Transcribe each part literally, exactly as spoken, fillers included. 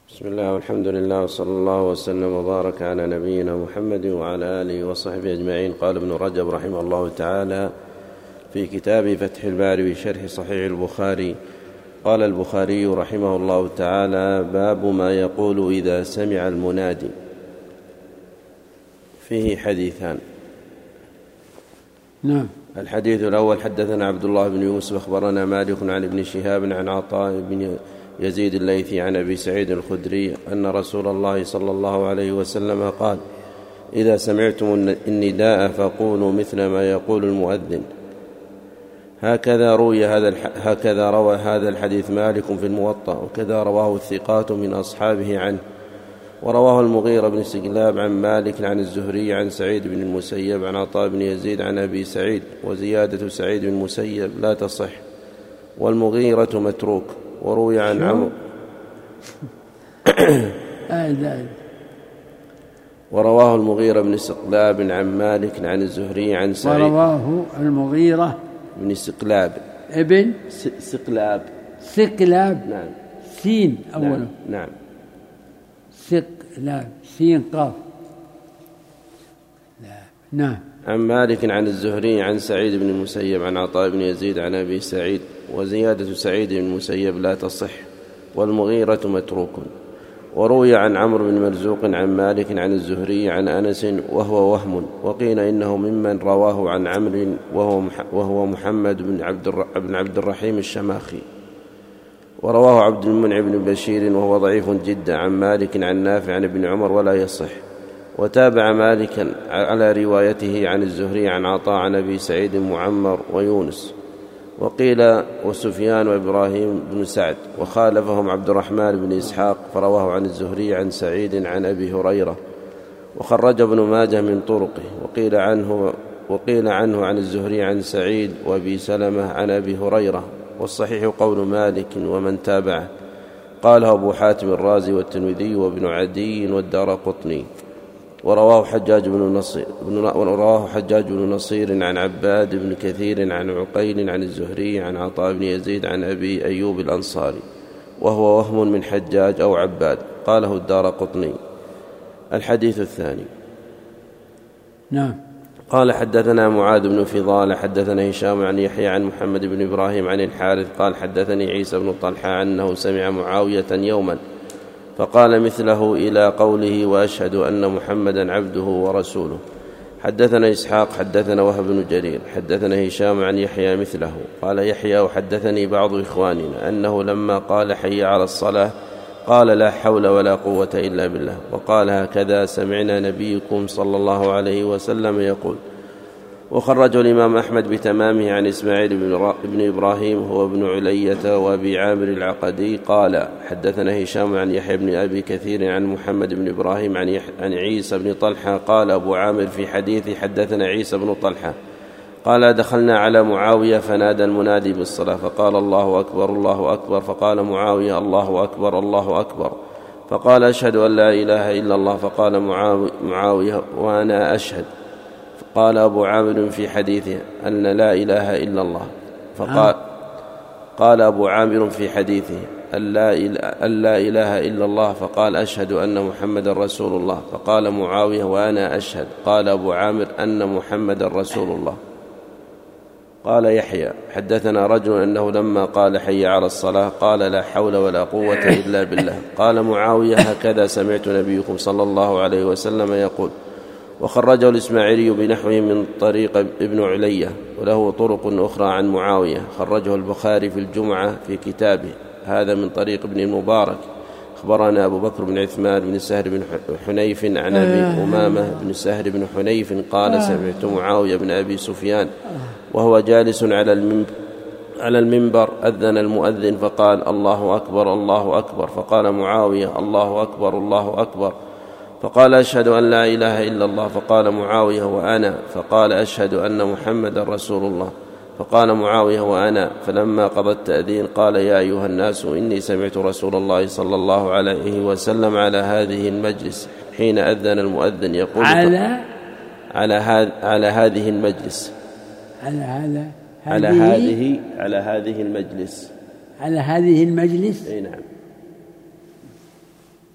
بسم الله والحمد لله وصلى الله وسلم وبارك على نبينا محمد وعلى آله وصحبه أجمعين. قال ابن رجب رحمه الله تعالى في كتاب فتح الباري بشرح صحيح البخاري: قال البخاري رحمه الله تعالى: باب ما يقول إذا سمع المنادي. فيه حديثان. نعم. الحديث الأول: حدثنا عبد الله بن يوسف أخبرنا مالك عن ابن شهاب عن عطاء بن يزيد الليثي عن أبي سعيد الخدري أن رسول الله صلى الله عليه وسلم قال: إذا سمعتم النداء فقولوا مثل ما يقول المؤذن. هكذا روي هذا هكذا روى هذا الحديث مالك في الموطأ، وكذا رواه الثقات من أصحابه عنه. ورواه المغيرة بن سقلاب عن مالك عن الزهري عن سعيد بن المسيب عن عطاء بن يزيد عن أبي سعيد، وزيادة سعيد بن المسيب لا تصح، والمغيرة متروك. وروي عن عمرو ورواه المغيرة بن سقلاب عن مالك عن الزهري عن سعيد. ورواه المغيرة بن سقلاب ابن سقلاب سقلاب نعم سين أولا نعم, نعم. سقلاب سين قاف نعم عن مالك عن الزهري عن سعيد بن المسيب عن عطاء بن يزيد عن أبي سعيد، وزيادة سعيد بن المسيب لا تصح، والمغيرة متروك. وروي عن عمرو بن مرزوق عن مالك عن الزهري عن أنس وهو وهم، وقيل إنه ممن رواه عن عمرو وهو محمد بن عبد, بن عبد الرحيم الشماخي. ورواه عبد المنعم بن بشير وهو ضعيف جدا عن مالك عن نافع عن ابن عمر ولا يصح. وتابع مالكا على روايته عن الزهري عن عطاء عن أبي سعيد معمر ويونس. وقيل وسفيان وإبراهيم بن سعد، وخالفهم عبد الرحمن بن إسحاق فرواه عن الزهري عن سعيد عن أبي هريرة، وخرج ابن ماجه من طرقه. وقيل عنه, وقيل عنه عن الزهري عن سعيد وأبي سلمة عن أبي هريرة، والصحيح قول مالك ومن تابعه. قاله أبو حاتم الرازي والترمذي وابن عدي والدارقطني. ورواه حجاج بن نصير ورواه حجاج بن نصير عن عباد بن كثير عن عقيل عن الزهري عن عطاء بن يزيد عن أبي أيوب الأنصاري، وهو وهم من حجاج أو عباد. قاله الدارقطني. الحديث الثاني. نعم. قال: حدثنا معاذ بن فضالة حدثنا هشام عن يحيى عن محمد بن إبراهيم عن الحارث قال: حدثني عيسى بن طلحة أنه سمع معاوية يوما فقال مثله إلى قوله: وأشهد أن محمدا عبده ورسوله. حدثنا إسحاق حدثنا وهب بن جرير حدثنا هشام عن يحيى مثله. قال يحيى: وحدثني بعض إخواننا أنه لما قال حي على الصلاة قال: لا حول ولا قوة إلا بالله. وقال: هكذا سمعنا نبيكم صلى الله عليه وسلم يقول. وخرجه الإمام أحمد بتمامه عن إسماعيل بن إبراهيم هو ابن علية وأبي عامر العقدي قال: حدثنا هشام عن يحيى بن أبي كثير عن محمد بن إبراهيم عن, عن عيسى بن طلحة قال أبو عامر في حديث: حدثنا عيسى بن طلحة قال: دخلنا على معاوية فنادى المنادي بالصلاة فقال: الله أكبر الله أكبر. فقال معاوية: الله أكبر الله أكبر. فقال: أشهد أن لا إله إلا الله. فقال معاوية: وأنا أشهد. قال أبو عامر في حديثه أن لا إله إلا الله. فقال قال أبو عامر في حديثه أن لا إله إلا الله. فقال: أشهد أن محمد رسول الله. فقال معاوية: وأنا أشهد. قال أبو عامر: أن محمد رسول الله. قال يحيى: حدثنا رجل أنه لما قال حي على الصلاة قال: لا حول ولا قوة إلا بالله. قال معاوية: هكذا سمعت نبيكم صلى الله عليه وسلم يقول. وخرجه الإسماعيلي بنحوه من طريق ابن علية، وله طرق أخرى عن معاوية. خرجه البخاري في الجمعة في كتابه هذا من طريق ابن المبارك. أخبرنا أبو بكر بن عثمان بن سهر بن حنيف عن أبي أمامة بن سهر بن حنيف قال: سمعت معاوية بن أبي سفيان وهو جالس على المنبر على المنبر أذن المؤذن فقال: الله أكبر الله أكبر. فقال معاوية: الله أكبر الله أكبر. فقال: أشهد أن لا إله إلا الله. فقال معاوية: وأنا. فقال: أشهد أن محمد رسول الله. فقال معاوية: وأنا. فلما قضى التأذين قال: يا أيها الناس إني سمعت رسول الله صلى الله عليه وسلم على هذه المجلس حين أذن المؤذن يقول: على على, هذ على هذه المجلس على هذا على هذه على هذه المجلس على هذه المجلس أي نعم.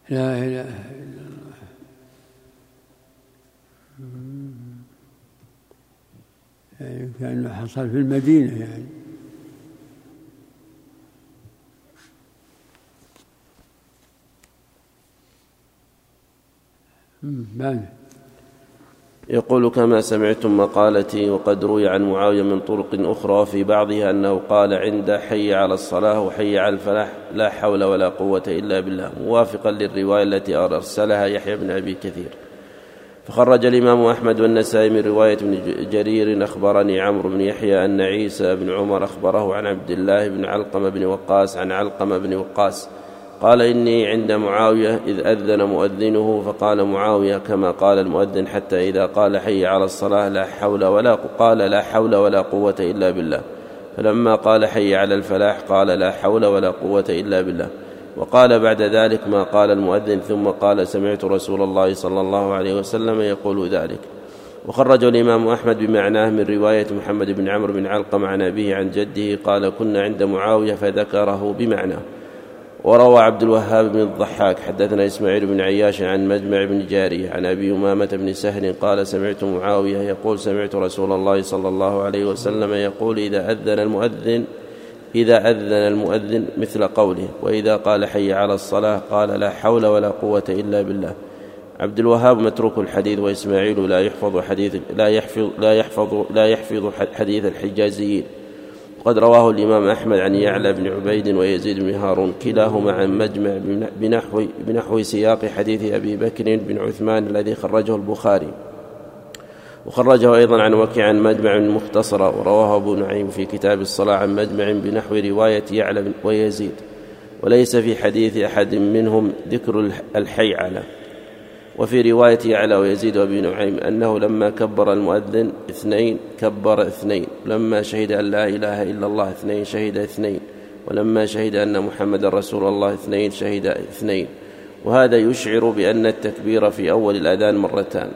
لا إله إلا الله. يعني كأنه حصل في المدينة يعني. بعد يقول: كما سمعتم مقالتي، وقد روي عن معاوية من طرق أخرى في بعضها أنه قال عند حي على الصلاة وحي على الفلاح لا حول ولا قوة إلا بالله، موافقا للرواية التي أرسلها يحيى بن أبي كثير. فخرج الإمام أحمد والنسائي من رواية ابن جرير: أخبرني عمرو بن يحيى أن عيسى بن عمر أخبره عن عبد الله بن علقمة بن وقاص عن علقمة بن وقاص قال: إني عند معاوية إذ أذن مؤذنه، فقال معاوية كما قال المؤذن، حتى إذا قال حي على الصلاة لا حول ولا قال لا حول ولا قوة إلا بالله، فلما قال حي على الفلاح قال لا حول ولا قوة إلا بالله، وقال بعد ذلك ما قال المؤذن، ثم قال: سمعت رسول الله صلى الله عليه وسلم يقول ذلك. وخرج الإمام أحمد بمعناه من رواية محمد بن عمرو بن علقم عن أبيه عن جده قال: كنا عند معاوية، فذكره بمعناه. وروى عبد الوهاب بن الضحاك حدثنا إسماعيل بن عياش عن مجمع بن جارية عن أبي أمامة بن سهل قال: سمعت معاوية يقول: سمعت رسول الله صلى الله عليه وسلم يقول: إذا أذن المؤذن إذا أذن المؤذن مثل قوله، وإذا قال حي على الصلاة قال لا حول ولا قوة إلا بالله. عبد الوهاب متروك الحديث، وإسماعيل لا يحفظ حديث لا يحفظ لا يحفظ لا يحفظ حديث الحجازيين. وقد رواه الإمام أحمد عن يعلى بن عبيد ويزيد بن هارون كلاهما عن مجمع بنحو, بنحو سياق حديث أبي بكر بن عثمان الذي خرجه البخاري، وخرجه أيضا عن وكيع عن مجمع مختصرة، ورواه أبو نعيم في كتاب الصلاة عن مجمع بنحو رواية يعلى ويزيد، وليس في حديث أحد منهم ذكر الحيعلة. وفي رواية يعلى ويزيد وابي نعيم أنه لما كبر المؤذن اثنين كبر اثنين، ولما شهد أن لا إله إلا الله اثنين شهد اثنين، ولما شهد أن محمد رسول الله اثنين شهد اثنين. وهذا يشعر بأن التكبير في أول الأذان مرتان.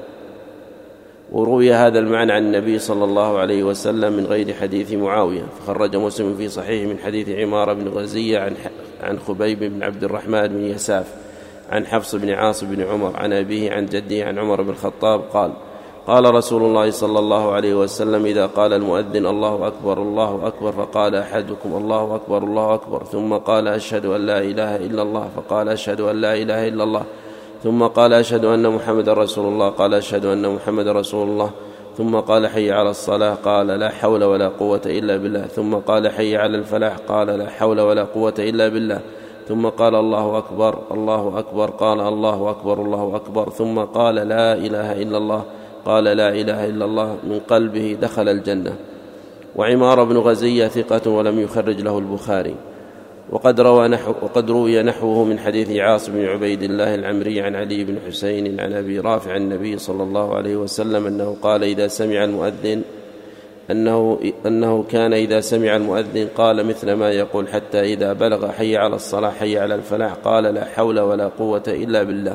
وروي هذا المعنى عن النبي صلى الله عليه وسلم من غير حديث معاوية، فخرج مسلم في صحيح من حديث عمار بن غزية عن عن خبيب بن عبد الرحمن بن يساف عن حفص بن عاصم بن عمر عن أبيه عن جده عن عمر بن الخطاب قال: قال رسول الله صلى الله عليه وسلم: إذا قال المؤذن الله أكبر الله أكبر، فقال أحدكم الله أكبر الله أكبر، ثم قال أشهد أن لا إله إلا الله، فقال أشهد أن لا إله إلا الله، ثم قال أشهد أن محمد رسول الله، قال أشهد أن محمد رسول الله، ثم قال حي على الصلاة، قال لا حول ولا قوة إلا بالله، ثم قال حي على الفلاح، قال لا حول ولا قوة إلا بالله، ثم قال الله أكبر الله أكبر، قال الله أكبر الله أكبر، ثم قال لا إله إلا الله، قال لا إله إلا الله، من قلبه دخل الجنة. وعمار بن غزية ثقة ولم يخرج له البخاري. وقد روى نحو وقد روي نحوه من حديث عاصم بن عبيد الله العمري عن علي بن حسين عن أبي رافع عن النبي صلى الله عليه وسلم أنه قال: إذا سمع المؤذن أنه, أنه كان إذا سمع المؤذن قال مثل ما يقول، حتى إذا بلغ حي على الصلاة حي على الفلاح قال لا حول ولا قوة إلا بالله.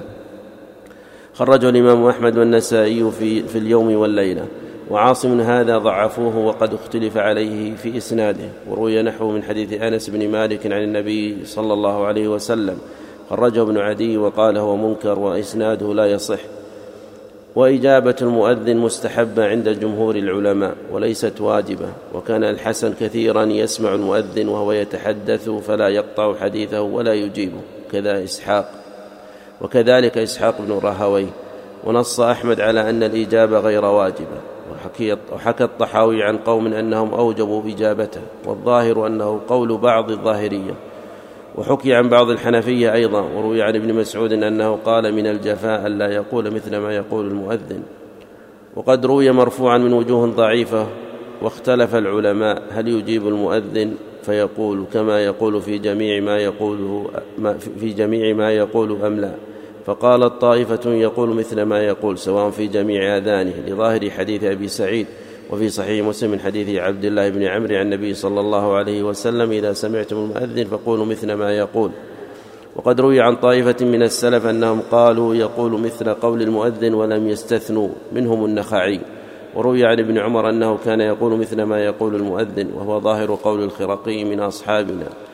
خرجه الإمام أحمد والنسائي في, في اليوم والليلة. وعاصم هذا ضعفوه وقد اختلف عليه في إسناده. وروي نحو من حديث أنس بن مالك عن النبي صلى الله عليه وسلم، خرجه ابن عدي وقال هو منكر وإسناده لا يصح. وإجابة المؤذن مستحبة عند جمهور العلماء وليست واجبة. وكان الحسن كثيرا يسمع المؤذن وهو يتحدث فلا يقطع حديثه ولا يجيبه، كذا إسحاق وكذلك إسحاق بن راهويه. ونص أحمد على أن الإجابة غير واجبة، وحكى الطحاوي عن قوم أنهم أوجبوا إجابته، والظاهر أنه قول بعض الظاهرية. وحكي عن بعض الحنفية أيضا. وروي عن ابن مسعود أنه قال من الجفاء ألا يقول مثل ما يقول المؤذن. وقد روي مرفوعا من وجوه ضعيفة. واختلف العلماء هل يجيب المؤذن فيقول كما يقول في جميع ما يقوله في جميع ما يقول أم لا. فقالت طائفة يقول مثل ما يقول سواء في جميع آذانه، لظاهر حديث أبي سعيد وفي صحيح مسلم من حديث عبد الله بن عمرو عن النبي صلى الله عليه وسلم: إذا سمعتم المؤذن فقولوا مثل ما يقول. وقد روي عن طائفة من السلف أنهم قالوا يقول مثل قول المؤذن ولم يستثنوا، منهم النخعي. وروي عن ابن عمر أنه كان يقول مثل ما يقول المؤذن، وهو ظاهر قول الخرقي من أصحابنا.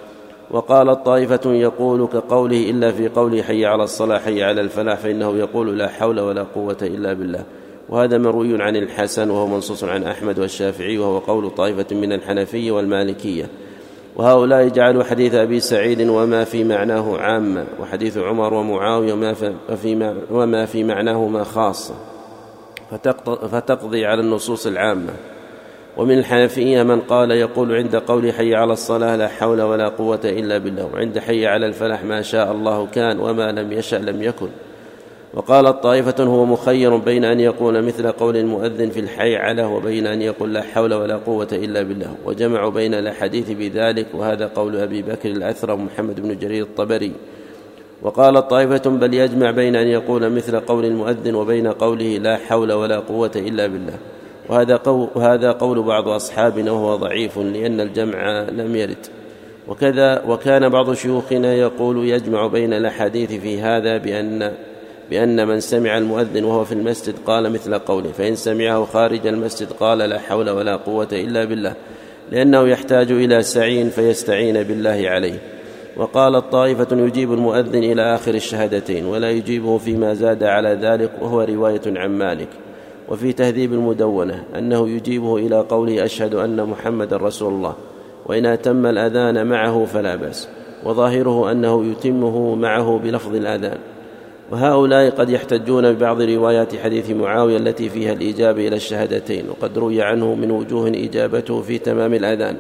وقالت طائفة يقول كقوله إلا في قوله حي على الصلاة حي على الفلاح فإنه يقول لا حول ولا قوة إلا بالله، وهذا مروي عن الحسن وهو منصوص عن أحمد والشافعي، وهو قول طائفة من الحنفية والمالكية. وهؤلاء جعلوا حديث أبي سعيد وما في معناه عامة، وحديث عمر ومعاوية وما في معناهما خاصة، فتقضي على النصوص العامة. ومن الحنفية من قال يقول عند قول حي على الصلاة لا حول ولا قوة إلا بالله، وعند حي على الفلاح ما شاء الله كان وما لم يشأ لم يكن. وقالت طائفة هو مخير بين أن يقول مثل قول المؤذن في الحي على وبين أن يقول لا حول ولا قوة إلا بالله، وجمعوا بين الأحاديث بذلك، وهذا قول أبي بكر الأثرم محمد بن جرير الطبري. وقالت طائفة بل يجمع بين أن يقول مثل قول المؤذن وبين قوله لا حول ولا قوة إلا بالله، وهذا قول, وهذا قول بعض أصحابنا وهو ضعيف لأن الجمع لم يرد. وكذا وكان بعض شيوخنا يقول يجمع بين الأحاديث في هذا بأن بأن من سمع المؤذن وهو في المسجد قال مثل قوله، فإن سمعه خارج المسجد قال لا حول ولا قوة إلا بالله، لأنه يحتاج إلى سعي فيستعين بالله عليه. وقالت طائفة يجيب المؤذن إلى آخر الشهادتين ولا يجيبه فيما زاد على ذلك، وهو رواية عن مالك. وفي تهذيب المدونة أنه يجيبه إلى قوله أشهد أن محمد رسول الله، وإن أتم الأذان معه فلا بأس، وظاهره أنه يتمه معه بلفظ الأذان. وهؤلاء قد يحتجون ببعض روايات حديث معاوية التي فيها الإجابة إلى الشهادتين، وقد روي عنه من وجوه إجابته في تمام الأذان.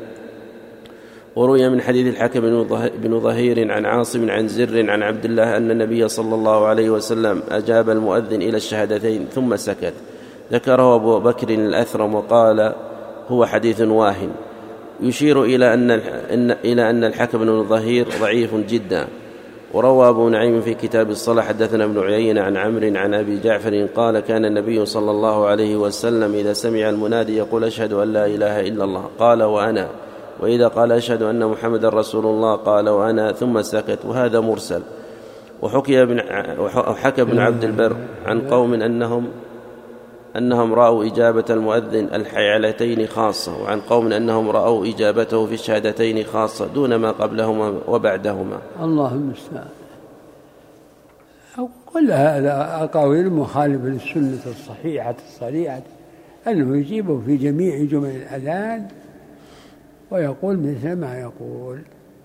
وروي من حديث الحكم بن ظهير عن عاصم عن زر عن عبد الله أن النبي صلى الله عليه وسلم أجاب المؤذن إلى الشهادتين ثم سكت، ذكره أبو بكر الأثرم وقال هو حديث واهن، يشير إلى أن إلى أن الحكم بن ظهير ضعيف جدا. وروى أبو نعيم في كتاب الصلاة حدثنا ابن عيينة عن عمرو عن أبي جعفر قال كان النبي صلى الله عليه وسلم إذا سمع المنادي يقول أشهد أن لا إله إلا الله قال وأنا، وإذا قال أشهد أن محمد رسول الله قال وأنا ثم سكت، وهذا مرسل. وحكي ابن وحكى ابن عبد البر عن قوم أنهم أنهم رأوا إجابة المؤذن الحيعلتين خاصة، وعن قوم أنهم رأوا إجابته في الشهادتين خاصة دون ما قبلهما وبعدهما. الله المستعان. كل هذا أقاويل مخالفة للسنة الصحيحة الصريحة، أنه يجيبه في جميع جمل الأذان ويقول مثل ما يقول.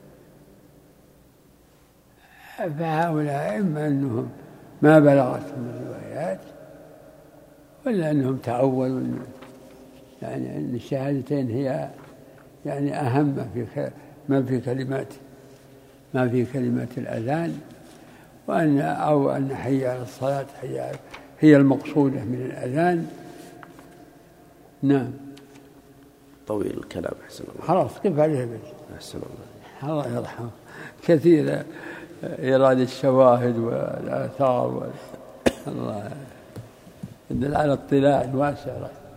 فهؤلاء إما أنهم ما بلغتهم الروايات، ولا أنهم تأولوا يعني أن الشهادتين هي يعني أهم في ما في كلمات ما في كلمات الأذان، وأن أو أن حي على الصلاة هي هي المقصودة من الأذان. نعم. طويل الكلام أحسن الله. خلاص كيف عليه بس. أحسن الله. الله يرحمه. كثير إيراد الشواهد والآثار الله يدل على اطلاع واسع.